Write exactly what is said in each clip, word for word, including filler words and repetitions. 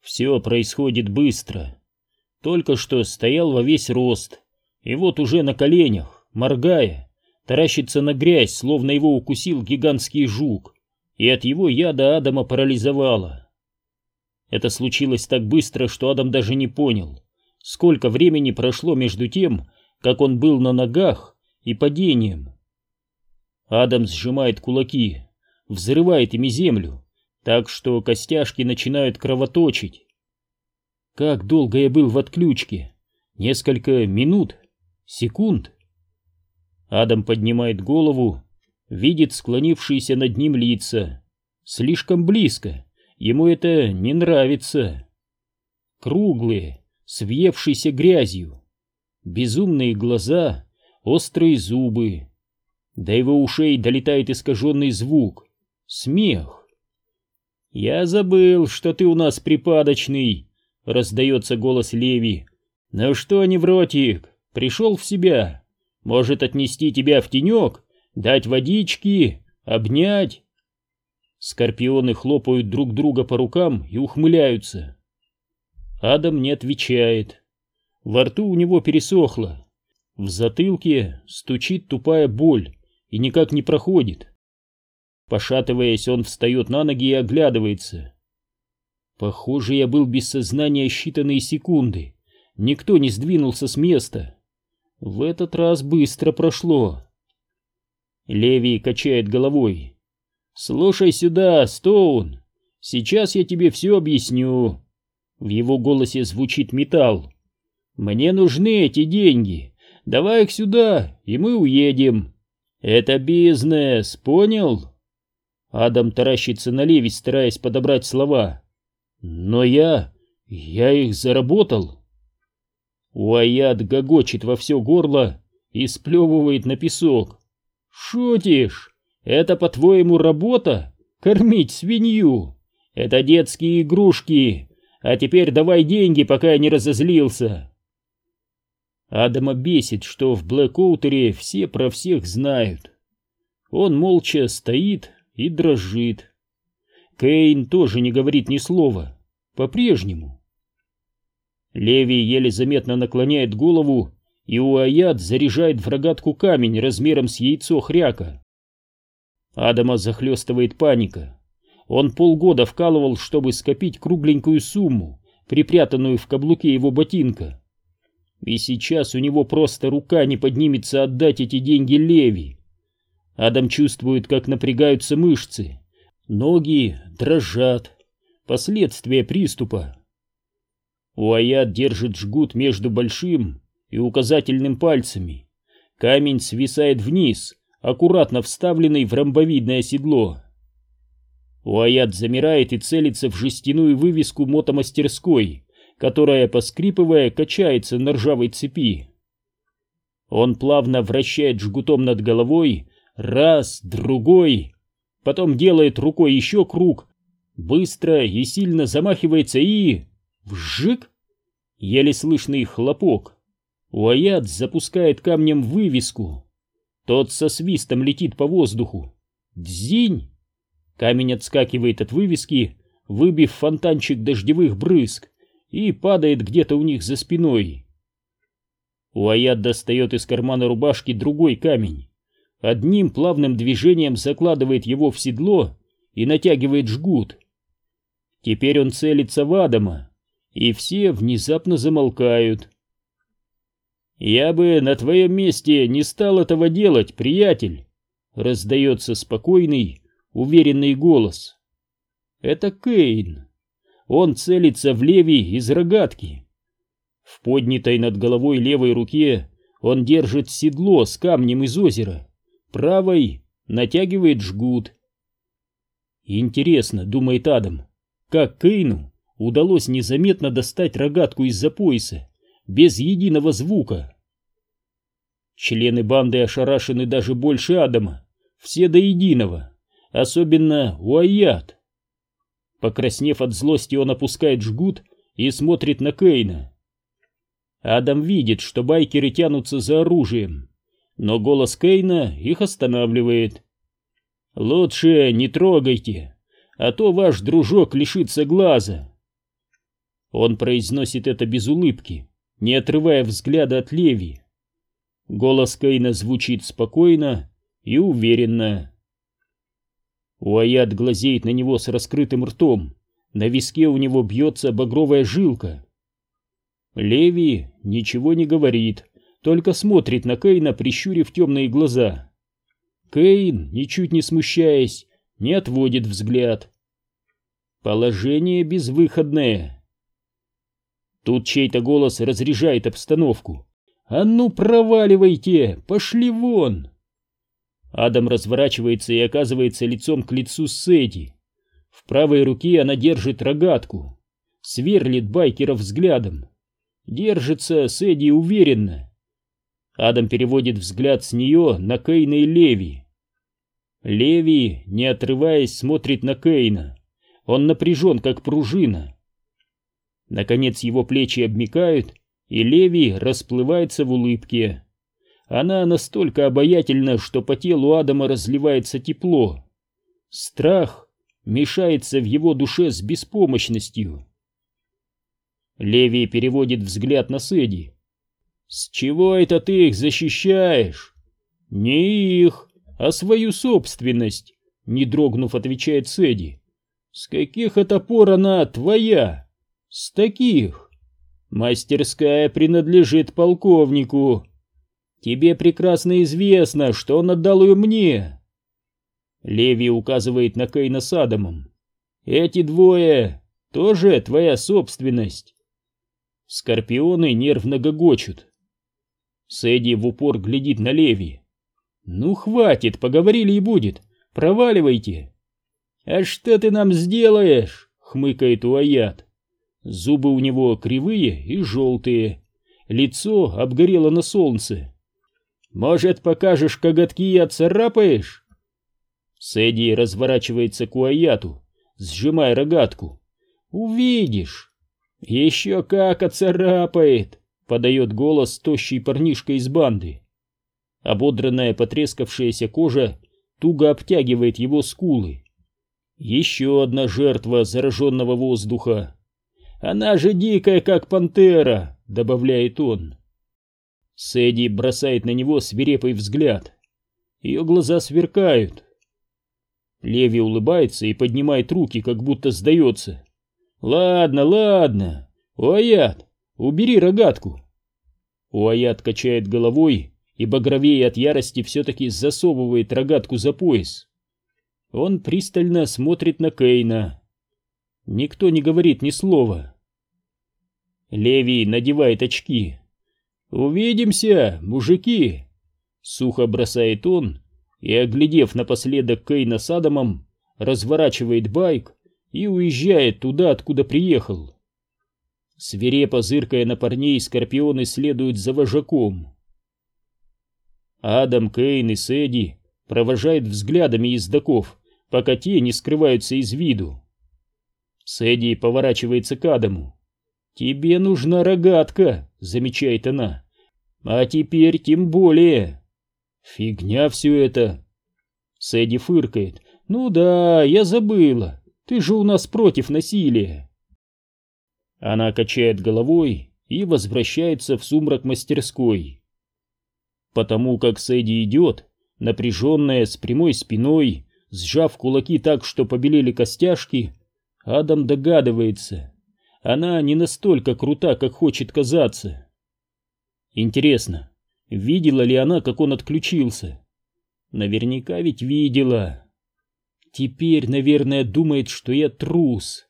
Все происходит быстро. Только что стоял во весь рост, и вот уже на коленях, моргая, таращится на грязь, словно его укусил гигантский жук, и от его яда Адама парализовало. Это случилось так быстро, что Адам даже не понял, сколько времени прошло между тем, как он был на ногах, и падением. Адам сжимает кулаки, взрывает ими землю, так что костяшки начинают кровоточить. Как долго я был в отключке? Несколько минут? Секунд? Адам поднимает голову, видит склонившиеся над ним лица. Слишком близко, ему это не нравится. Круглые, с въевшейся грязью. Безумные глаза, острые зубы. До его ушей долетает искаженный звук. Смех. «Я забыл, что ты у нас припадочный», — раздается голос Леви. «Ну что, невротик, пришел в себя? Может, отнести тебя в тенек, дать водички, обнять?» Скорпионы хлопают друг друга по рукам и ухмыляются. Адам не отвечает. Во рту у него пересохло. В затылке стучит тупая боль и никак не проходит. Пошатываясь, он встает на ноги и оглядывается. Похоже, я был без сознания считанные секунды. Никто не сдвинулся с места. В этот раз быстро прошло. Леви качает головой. «Слушай сюда, Стоун, сейчас я тебе все объясню». В его голосе звучит металл. «Мне нужны эти деньги. Давай их сюда, и мы уедем. Это бизнес, понял?» Адам таращится на Леви, стараясь подобрать слова. «Но я... я их заработал». Уайят гогочет во все горло и сплевывает на песок. «Шутишь? Это, по-твоему, работа? Кормить свинью? Это детские игрушки. А теперь давай деньги, пока я не разозлился». Адама бесит, что в Блэкоутере все про всех знают. Он молча стоит и дрожит. Кейн тоже не говорит ни слова. По-прежнему. Леви еле заметно наклоняет голову, и Уайят заряжает в рогатку камень размером с яйцо хряка. Адама захлестывает паника. Он полгода вкалывал, чтобы скопить кругленькую сумму, припрятанную в каблуке его ботинка. И сейчас у него просто рука не поднимется отдать эти деньги Леви. Адам чувствует, как напрягаются мышцы. Ноги дрожат. Последствия приступа. Уайят держит жгут между большим и указательным пальцами. Камень свисает вниз, аккуратно вставленный в ромбовидное седло. Уайят замирает и целится в жестяную вывеску мотомастерской, которая, поскрипывая, качается на ржавой цепи. Он плавно вращает жгутом над головой, раз, другой, потом делает рукой еще круг, быстро и сильно замахивается и... вжик! Еле слышный хлопок. Уайят запускает камнем в вывеску. Тот со свистом летит по воздуху. Дзинь! Камень отскакивает от вывески, выбив фонтанчик дождевых брызг, и падает где-то у них за спиной. Уайят достает из кармана рубашки другой камень. Одним плавным движением закладывает его в седло и натягивает жгут. Теперь он целится в Адама, и все внезапно замолкают. «Я бы на твоем месте не стал этого делать, приятель», — раздается спокойный, уверенный голос. Это Кейн. Он целится в Леви из рогатки. В поднятой над головой левой руке он держит седло с камнем из озера, правой натягивает жгут. Интересно, думает Адам, как Кейну удалось незаметно достать рогатку из-за пояса, без единого звука. Члены банды ошарашены даже больше Адама, все до единого, особенно Уайят. Покраснев от злости, он опускает жгут и смотрит на Кейна. Адам видит, что байкеры тянутся за оружием, но голос Кейна их останавливает. «Лучше не трогайте, а то ваш дружок лишится глаза». Он произносит это без улыбки, не отрывая взгляда от Леви. Голос Кейна звучит спокойно и уверенно. Уайат глазеет на него с раскрытым ртом, на виске у него бьется багровая жилка. Леви ничего не говорит, только смотрит на Кейна, прищурив темные глаза. Кейн, ничуть не смущаясь, не отводит взгляд. Положение безвыходное. Тут чей-то голос разряжает обстановку. «А ну проваливайте! Пошли вон!» Адам разворачивается и оказывается лицом к лицу с Сэдди. В правой руке она держит рогатку, сверлит байкера взглядом. Держится Сэдди уверенно. Адам переводит взгляд с нее на Кейна и Леви. Леви, не отрываясь, смотрит на Кейна. Он напряжен, как пружина. Наконец его плечи обмякают, и Леви расплывается в улыбке. Она настолько обаятельна, что по телу Адама разливается тепло. Страх мешается в его душе с беспомощностью. Леви переводит взгляд на Сэдди. «С чего это ты их защищаешь?» «Не их, а свою собственность», — не дрогнув, отвечает Сэдди. «С каких это пор она твоя?» «С таких. Мастерская принадлежит полковнику. Тебе прекрасно известно, что он отдал ее мне». Леви указывает на Кейна с Адамом. «Эти двое тоже твоя собственность». Скорпионы нервно гогочут. Сэдди в упор глядит на Леви. «Ну хватит, поговорили и будет. Проваливайте». «А что ты нам сделаешь?» — хмыкает Уайат. Зубы у него кривые и желтые. Лицо обгорело на солнце. «Может, покажешь коготки и отцарапаешь?» Сэдди разворачивается к Уайату, сжимая рогатку. «Увидишь». «Еще как отцарапает!» — подает голос тощий парнишка из банды. Ободранная потрескавшаяся кожа туго обтягивает его скулы. Еще одна жертва зараженного воздуха. «Она же дикая, как пантера!» — добавляет он. Сэдди бросает на него свирепый взгляд. Ее глаза сверкают. Леви улыбается и поднимает руки, как будто сдается. «Ладно, ладно. Уайат, убери рогатку». Уайат качает головой и, багровее от ярости, все-таки засовывает рогатку за пояс. Он пристально смотрит на Кейна. Никто не говорит ни слова. Леви надевает очки. «Увидимся, мужики!» Сухо бросает он и, оглядев напоследок Кейна с Адамом, разворачивает байк и уезжает туда, откуда приехал. Свирепо зыркая на парней, скорпионы следуют за вожаком. Адам, Кейн и Сэдди провожают взглядами ездоков, пока те не скрываются из виду. Сэдди поворачивается к Адаму. «Тебе нужна рогатка», — замечает она. «А теперь тем более». «Фигня все это». Сэдди фыркает. «Ну да, я забыла. Ты же у нас против насилия». Она качает головой и возвращается в сумрак мастерской. Потому как Сэдди идет, напряженная, с прямой спиной, сжав кулаки так, что побелели костяшки, Адам догадывается, она не настолько крута, как хочет казаться. Интересно, видела ли она, как он отключился? Наверняка ведь видела. Теперь, наверное, думает, что я трус.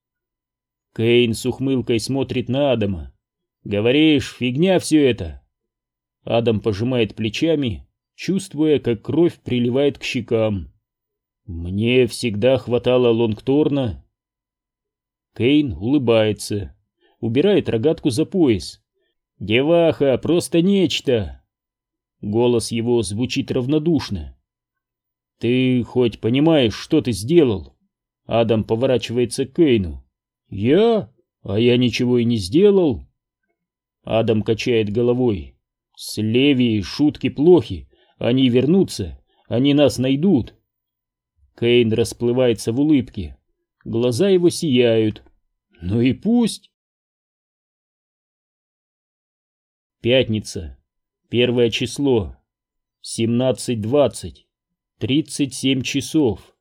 Кейн с ухмылкой смотрит на Адама. «Говоришь, фигня все это?» Адам пожимает плечами, чувствуя, как кровь приливает к щекам. «Мне всегда хватало Лонгторна». Кейн улыбается, убирает рогатку за пояс. «Деваха, просто нечто!» Голос его звучит равнодушно. «Ты хоть понимаешь, что ты сделал?» Адам поворачивается к Кейну. «Я? А я ничего и не сделал». Адам качает головой. «С Леви шутки плохи. Они вернутся. Они нас найдут». Кейн расплывается в улыбке. Глаза его сияют. «Ну и пусть. Пятница. Первое число. семнадцать двадцать. тридцать семь часов.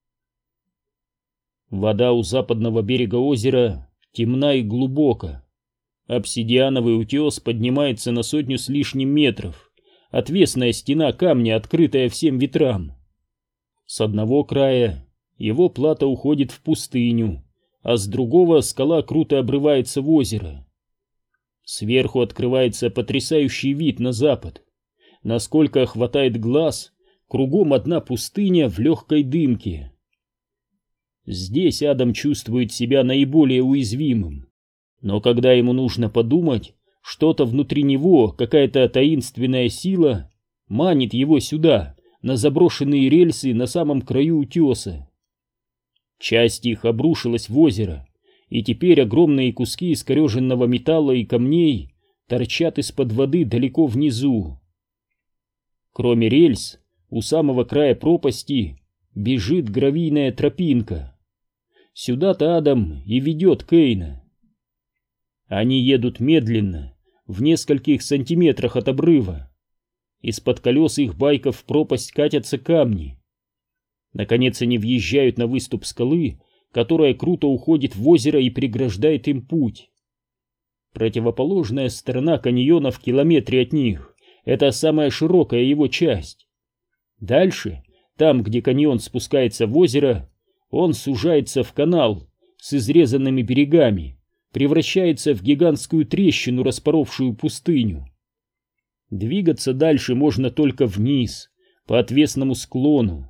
Вода у западного берега озера темна и глубока. Обсидиановый утес поднимается на сотню с лишним метров. Отвесная стена камня, открытая всем ветрам. С одного края его плата уходит в пустыню, а с другого скала круто обрывается в озеро. Сверху открывается потрясающий вид на запад. Насколько хватает глаз, кругом одна пустыня в легкой дымке. Здесь Адам чувствует себя наиболее уязвимым. Но когда ему нужно подумать, что-то внутри него, какая-то таинственная сила, манит его сюда, на заброшенные рельсы на самом краю утеса. Часть их обрушилась в озеро, и теперь огромные куски искореженного металла и камней торчат из-под воды далеко внизу. Кроме рельс, у самого края пропасти бежит гравийная тропинка. Сюда-то Адам и ведет Кейна. Они едут медленно, в нескольких сантиметрах от обрыва. Из-под колес их байков в пропасть катятся камни. Наконец они въезжают на выступ скалы, которая круто уходит в озеро и преграждает им путь. Противоположная сторона каньона в километре от них — это самая широкая его часть. Дальше, там, где каньон спускается в озеро, он сужается в канал с изрезанными берегами, превращается в гигантскую трещину, распоровшую пустыню. Двигаться дальше можно только вниз, по отвесному склону.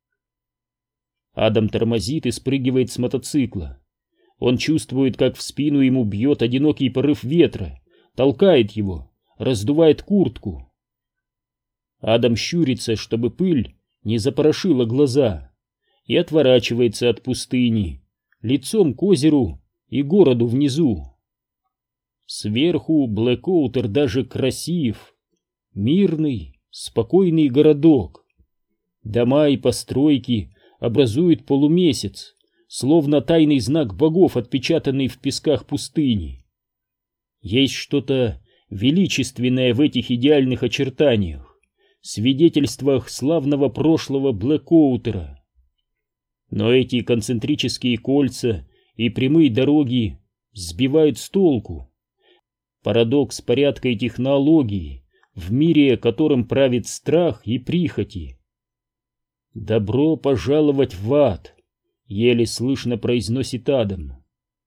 Адам тормозит и спрыгивает с мотоцикла. Он чувствует, как в спину ему бьет одинокий порыв ветра, толкает его, раздувает куртку. Адам щурится, чтобы пыль не запорошила глаза, и отворачивается от пустыни, лицом к озеру и городу внизу. Сверху Блэкоутер даже красив. Мирный, спокойный городок. Дома и постройки образуют полумесяц, словно тайный знак богов, отпечатанный в песках пустыни. Есть что-то величественное в этих идеальных очертаниях, свидетельствах славного прошлого Блэкоутера. Но эти концентрические кольца и прямые дороги сбивают с толку. Парадокс порядка и технологии в мире, которым правит страх и прихоти. «Добро пожаловать в ад», — еле слышно произносит Адам.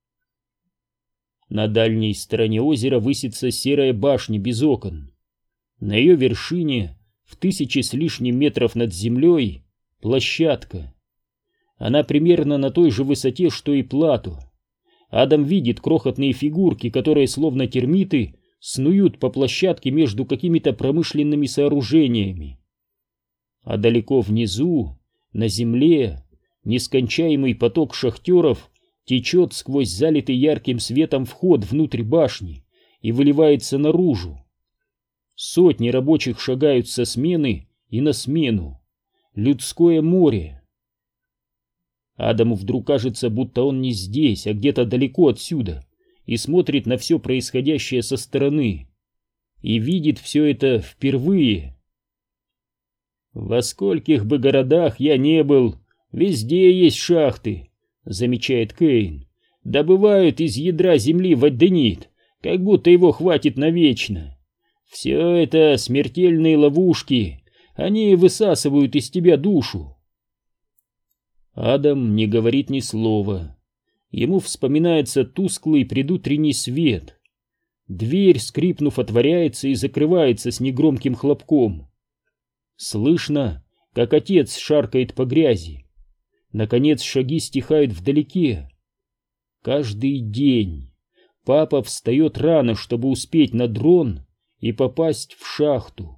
На дальней стороне озера высится серая башня без окон. На ее вершине, в тысячи с лишним метров над землей, площадка. Она примерно на той же высоте, что и плато. Адам видит крохотные фигурки, которые, словно термиты, снуют по площадке между какими-то промышленными сооружениями. А далеко внизу, на земле, нескончаемый поток шахтеров течет сквозь залитый ярким светом вход внутрь башни и выливается наружу. Сотни рабочих шагают со смены и на смену. Людское море. Адаму вдруг кажется, будто он не здесь, а где-то далеко отсюда, и смотрит на все происходящее со стороны, и видит все это впервые. «Во скольких бы городах я не был, везде есть шахты», — замечает Кейн. «Добывают из ядра земли ваденит, как будто его хватит навечно. Все это смертельные ловушки, они высасывают из тебя душу». Адам не говорит ни слова. Ему вспоминается тусклый предутренний свет. Дверь, скрипнув, отворяется и закрывается с негромким хлопком. Слышно, как отец шаркает по грязи. Наконец шаги стихают вдалеке. Каждый день папа встает рано, чтобы успеть на дрон и попасть в шахту.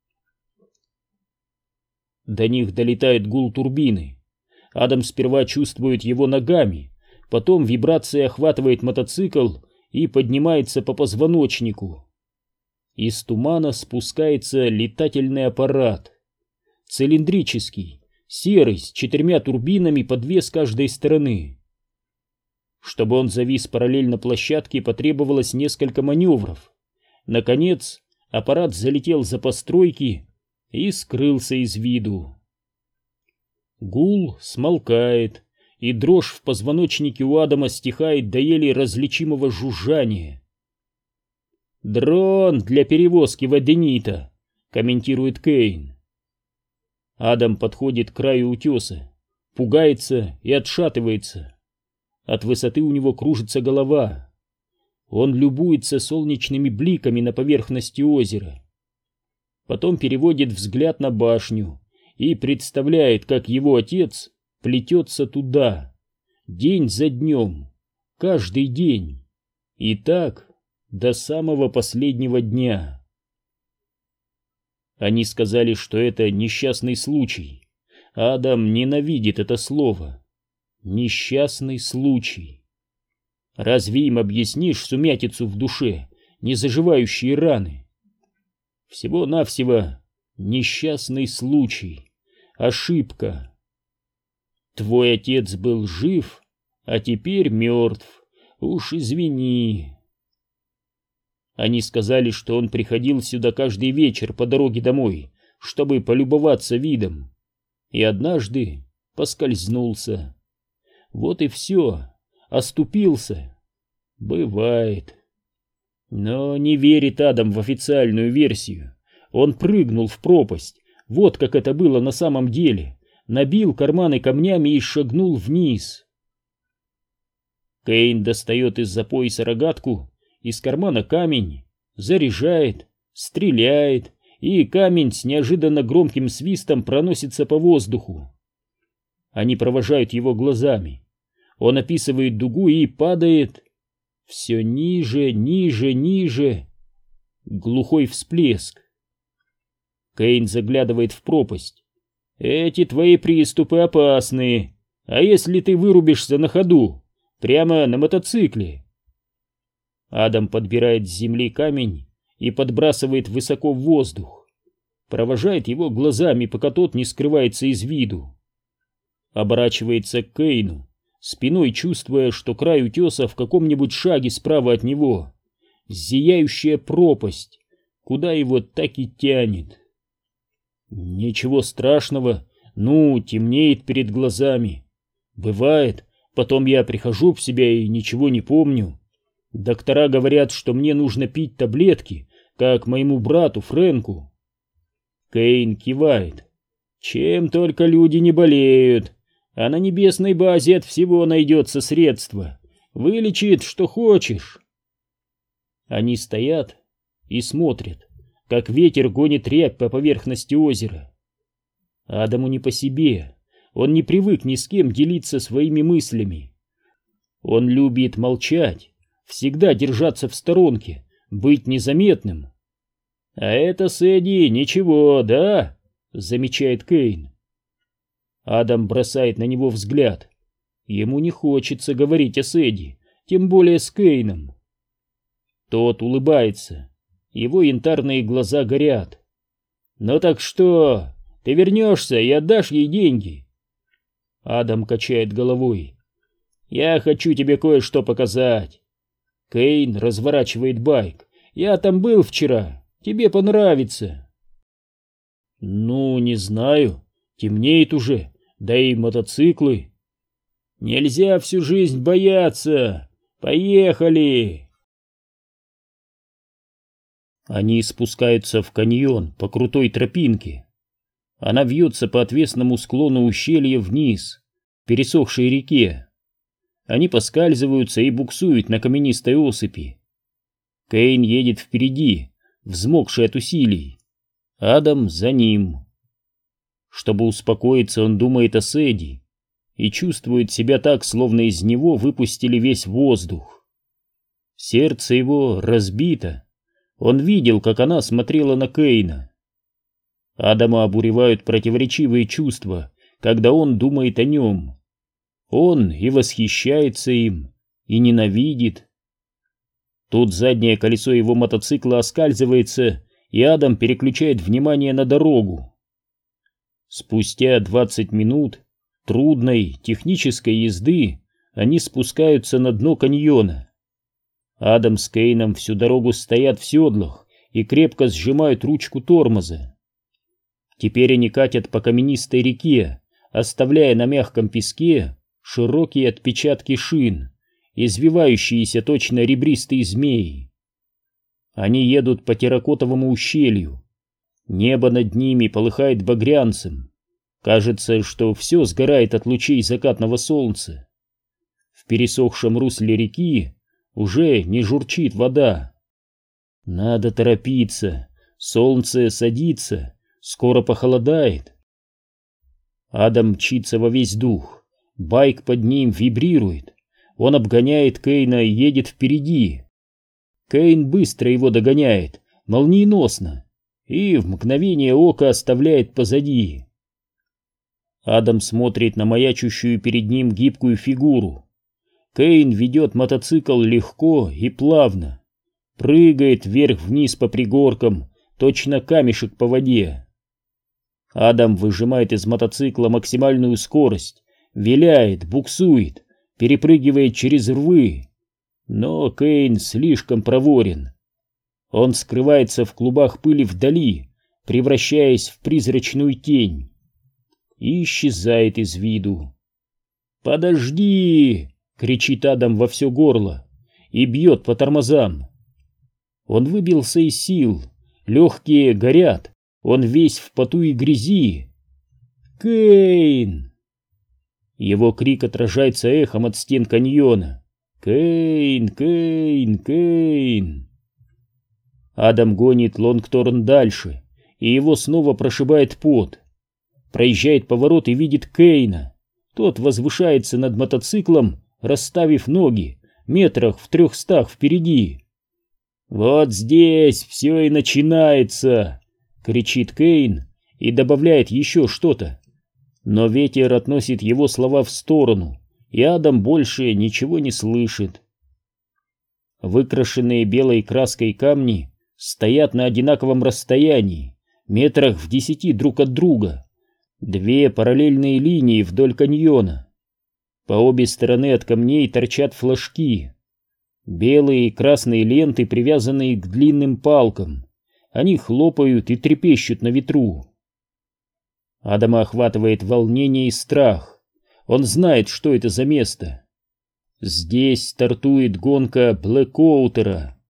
До них долетает гул турбины. Адам сперва чувствует его ногами, потом вибрация охватывает мотоцикл и поднимается по позвоночнику. Из тумана спускается летательный аппарат. Цилиндрический, серый, с четырьмя турбинами по две с каждой стороны. Чтобы он завис параллельно площадке, потребовалось несколько маневров. Наконец, аппарат залетел за постройки и скрылся из виду. Гул смолкает, и дрожь в позвоночнике у Адама стихает до еле различимого жужжания. «Дрон для перевозки водянита», — комментирует Кейн. Адам подходит к краю утеса, пугается и отшатывается. От высоты у него кружится голова. Он любуется солнечными бликами на поверхности озера. Потом переводит взгляд на башню и представляет, как его отец плетется туда, день за днем, каждый день, и так до самого последнего дня. Они сказали, что это несчастный случай. Адам ненавидит это слово. Несчастный случай. Разве им объяснишь сумятицу в душе, незаживающие раны? Всего-навсего несчастный случай, ошибка. Твой отец был жив, а теперь мертв. Уж извини. Они сказали, что он приходил сюда каждый вечер по дороге домой, чтобы полюбоваться видом, и однажды поскользнулся. Вот и все, оступился. Бывает. Но не верит Адам в официальную версию. Он прыгнул в пропасть, вот как это было на самом деле, набил карманы камнями и шагнул вниз. Кейн достает из-за пояса рогатку, из кармана камень, заряжает, стреляет, и камень с неожиданно громким свистом проносится по воздуху. Они провожают его глазами. Он описывает дугу и падает все ниже, ниже, ниже. Глухой всплеск. Кейн заглядывает в пропасть. Эти твои приступы опасны. А если ты вырубишься на ходу, прямо на мотоцикле? Адам подбирает с земли камень и подбрасывает высоко в воздух. Провожает его глазами, пока тот не скрывается из виду. Оборачивается к Кейну, спиной чувствуя, что край утеса в каком-нибудь шаге справа от него. Зияющая пропасть, куда его так и тянет. Ничего страшного, ну, темнеет перед глазами. Бывает, потом я прихожу в себя и ничего не помню. Доктора говорят, что мне нужно пить таблетки, как моему брату Фрэнку. Кейн кивает. Чем только люди не болеют, а на небесной базе от всего найдется средство. Вылечит, что хочешь. Они стоят и смотрят, как ветер гонит рябь по поверхности озера. Адаму не по себе, он не привык ни с кем делиться своими мыслями. Он любит молчать, всегда держаться в сторонке, быть незаметным. А это с Эдди ничего, да? Замечает Кейн. Адам бросает на него взгляд. Ему не хочется говорить о Сэдди, тем более с Кейном. Тот улыбается. Его янтарные глаза горят. «Ну так что, ты вернешься и отдашь ей деньги?» Адам качает головой. «Я хочу тебе кое-что показать». Кейн разворачивает байк. «Я там был вчера. Тебе понравится». «Ну, не знаю. Темнеет уже. Да и мотоциклы». «Нельзя всю жизнь бояться. Поехали!» Они спускаются в каньон по крутой тропинке. Она вьется по отвесному склону ущелья вниз, к пересохшей реке. Они поскальзываются и буксуют на каменистой осыпи. Кейн едет впереди, взмокший от усилий. Адам за ним. Чтобы успокоиться, он думает о Сэдди и чувствует себя так, словно из него выпустили весь воздух. Сердце его разбито. Он видел, как она смотрела на Кейна. Адама обуревают противоречивые чувства, когда он думает о нем. Он и восхищается им, и ненавидит. Тут заднее колесо его мотоцикла оскальзывается, и Адам переключает внимание на дорогу. Спустя двадцать минут трудной технической езды они спускаются на дно каньона. Адам с Кейном всю дорогу стоят в седлах и крепко сжимают ручку тормоза. Теперь они катят по каменистой реке, оставляя на мягком песке широкие отпечатки шин, извивающиеся точно ребристые змеи. Они едут по терракотовому ущелью. Небо над ними полыхает багрянцем. Кажется, что все сгорает от лучей закатного солнца. В пересохшем русле реки уже не журчит вода. Надо торопиться, солнце садится, скоро похолодает. Адам мчится во весь дух, байк под ним вибрирует. Он обгоняет Кейна и едет впереди. Кейн быстро его догоняет, молниеносно, и в мгновение ока оставляет позади. Адам смотрит на маячущую перед ним гибкую фигуру. Кейн ведет мотоцикл легко и плавно, прыгает вверх-вниз по пригоркам, точно камешек по воде. Адам выжимает из мотоцикла максимальную скорость, виляет, буксует, перепрыгивает через рвы. Но Кейн слишком проворен. Он скрывается в клубах пыли вдали, превращаясь в призрачную тень, и исчезает из виду. «Подожди!» — кричит Адам во все горло и бьет по тормозам. Он выбился из сил, легкие горят, он весь в поту и грязи. «Кейн!» Его крик отражается эхом от стен каньона. «Кейн! Кейн! Кейн!» Адам гонит Лонгторн дальше, и его снова прошибает пот. Проезжает поворот и видит Кейна. Тот возвышается над мотоциклом, расставив ноги, метрах в трехстах впереди. «Вот здесь все и начинается!» — кричит Кейн и добавляет еще что-то. Но ветер относит его слова в сторону, и Адам больше ничего не слышит. Выкрашенные белой краской камни стоят на одинаковом расстоянии, метрах в десяти друг от друга. Две параллельные линии вдоль каньона. По обе стороны от камней торчат флажки. Белые и красные ленты, привязанные к длинным палкам. Они хлопают и трепещут на ветру. Адама охватывает волнение и страх. Он знает, что это за место. Здесь стартует гонка Блэкоутера.